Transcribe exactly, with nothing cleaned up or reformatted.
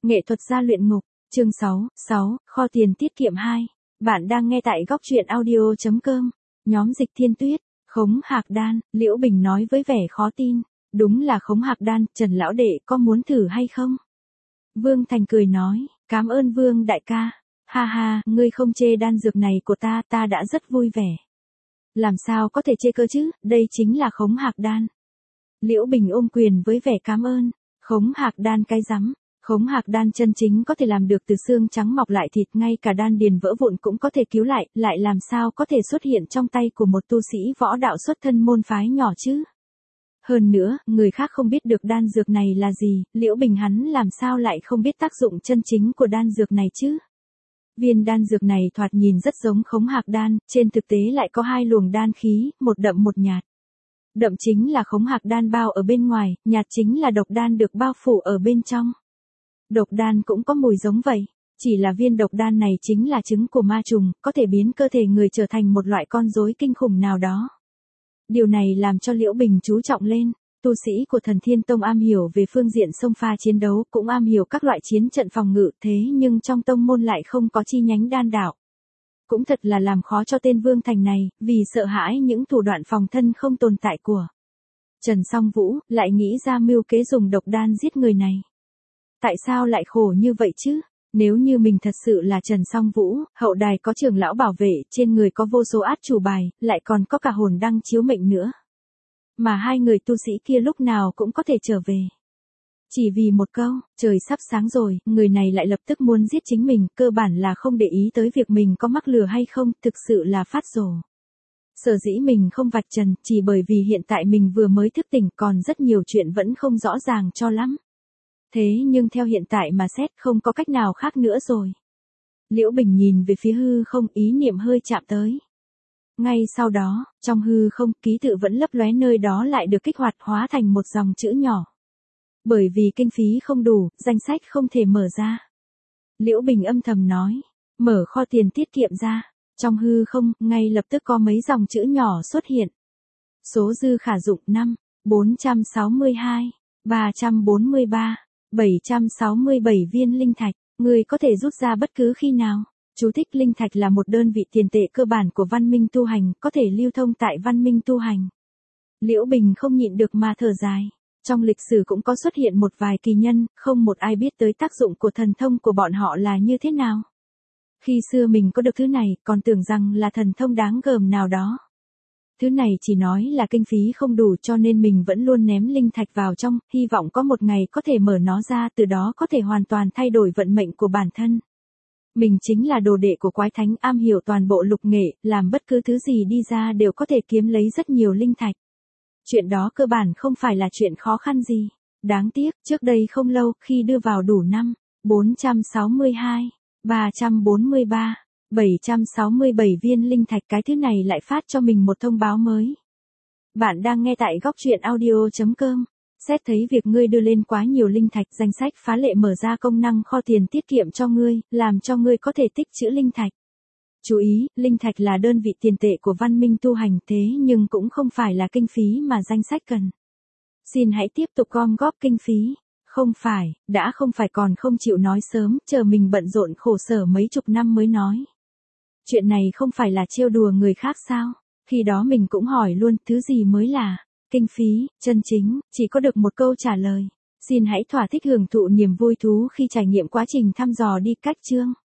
Nghệ thuật gia luyện ngục, chương sáu, sáu, kho tiền tiết kiệm hai. Bạn đang nghe tại góc truyện audio chấm com. Nhóm Dịch Thiên Tuyết, Khống Hạc Đan, Liễu Bình nói với vẻ khó tin. Đúng là Khống Hạc Đan, Trần lão đệ có muốn thử hay không? Vương Thành cười nói, cảm ơn Vương đại ca. Ha ha, ngươi không chê đan dược này của ta, ta đã rất vui vẻ. Làm sao có thể chê cơ chứ, đây chính là Khống Hạc Đan. Liễu Bình ôm quyền với vẻ cảm ơn. Khống Hạc Đan cái rắm. Khống Hạc Đan chân chính có thể làm được từ xương trắng mọc lại thịt, ngay cả đan điền vỡ vụn cũng có thể cứu lại, lại làm sao có thể xuất hiện trong tay của một tu sĩ võ đạo xuất thân môn phái nhỏ chứ? Hơn nữa, người khác không biết được đan dược này là gì, Liễu Bình hắn làm sao lại không biết tác dụng chân chính của đan dược này chứ? Viên đan dược này thoạt nhìn rất giống Khống Hạc Đan, trên thực tế lại có hai luồng đan khí, một đậm một nhạt. Đậm chính là Khống Hạc Đan bao ở bên ngoài, nhạt chính là độc đan được bao phủ ở bên trong. Độc đan cũng có mùi giống vậy, chỉ là viên độc đan này chính là trứng của ma trùng, có thể biến cơ thể người trở thành một loại con rối kinh khủng nào đó. Điều này làm cho Liễu Bình chú trọng lên, tu sĩ của Thần Thiên Tông am hiểu về phương diện xông pha chiến đấu, cũng am hiểu các loại chiến trận phòng ngự, thế nhưng trong tông môn lại không có chi nhánh đan đạo. Cũng thật là làm khó cho tên Vương Thành này, vì sợ hãi những thủ đoạn phòng thân không tồn tại của Trần Song Vũ, lại nghĩ ra mưu kế dùng độc đan giết người này. Tại sao lại khổ như vậy chứ? Nếu như mình thật sự là Trần Song Vũ, hậu đài có trưởng lão bảo vệ, trên người có vô số át chủ bài, lại còn có cả hồn đăng chiếu mệnh nữa. Mà hai người tu sĩ kia lúc nào cũng có thể trở về. Chỉ vì một câu, trời sắp sáng rồi, người này lại lập tức muốn giết chính mình, cơ bản là không để ý tới việc mình có mắc lừa hay không, thực sự là phát rồ. Sở dĩ mình không vạch trần, chỉ bởi vì hiện tại mình vừa mới thức tỉnh, còn rất nhiều chuyện vẫn không rõ ràng cho lắm. Thế nhưng theo hiện tại mà xét, không có cách nào khác nữa rồi. Liễu Bình nhìn về phía hư không, ý niệm hơi chạm tới. Ngay sau đó, trong hư không, ký tự vẫn lấp lóe nơi đó lại được kích hoạt hóa thành một dòng chữ nhỏ. Bởi vì kinh phí không đủ, danh sách không thể mở ra. Liễu Bình âm thầm nói, mở kho tiền tiết kiệm ra. Trong hư không, ngay lập tức có mấy dòng chữ nhỏ xuất hiện. Số dư khả dụng năm, bốn trăm sáu mươi hai, ba trăm bốn mươi ba, bảy trăm sáu mươi bảy viên linh thạch, người có thể rút ra bất cứ khi nào. Chú thích: linh thạch là một đơn vị tiền tệ cơ bản của văn minh tu hành, có thể lưu thông tại văn minh tu hành. Liễu Bình không nhịn được mà thở dài. Trong lịch sử cũng có xuất hiện một vài kỳ nhân, không một ai biết tới tác dụng của thần thông của bọn họ là như thế nào. Khi xưa mình có được thứ này, còn tưởng rằng là thần thông đáng gờm nào đó. Thứ này chỉ nói là kinh phí không đủ, cho nên mình vẫn luôn ném linh thạch vào trong, hy vọng có một ngày có thể mở nó ra, từ đó có thể hoàn toàn thay đổi vận mệnh của bản thân. Mình chính là đồ đệ của quái thánh, am hiểu toàn bộ lục nghệ, làm bất cứ thứ gì đi ra đều có thể kiếm lấy rất nhiều linh thạch. Chuyện đó cơ bản không phải là chuyện khó khăn gì. Đáng tiếc, trước đây không lâu, khi đưa vào đủ năm, bốn trăm sáu mươi hai, ba trăm bốn mươi ba, bảy trăm sáu mươi bảy viên linh thạch, cái thứ này lại phát cho mình một thông báo mới. Bạn đang nghe tại góc truyện audio chấm com. Xét thấy việc ngươi đưa lên quá nhiều linh thạch, danh sách phá lệ mở ra công năng kho tiền tiết kiệm cho ngươi, làm cho ngươi có thể tích trữ linh thạch. Chú ý, linh thạch là đơn vị tiền tệ của văn minh tu hành, thế nhưng cũng không phải là kinh phí mà danh sách cần. Xin hãy tiếp tục gom góp kinh phí. Không phải, đã không phải còn không chịu nói sớm, chờ mình bận rộn khổ sở mấy chục năm mới nói. Chuyện này không phải là trêu đùa người khác sao? Khi đó mình cũng hỏi luôn, thứ gì mới là kinh phí, chân chính, chỉ có được một câu trả lời. Xin hãy thỏa thích hưởng thụ niềm vui thú khi trải nghiệm quá trình thăm dò đi cách chương.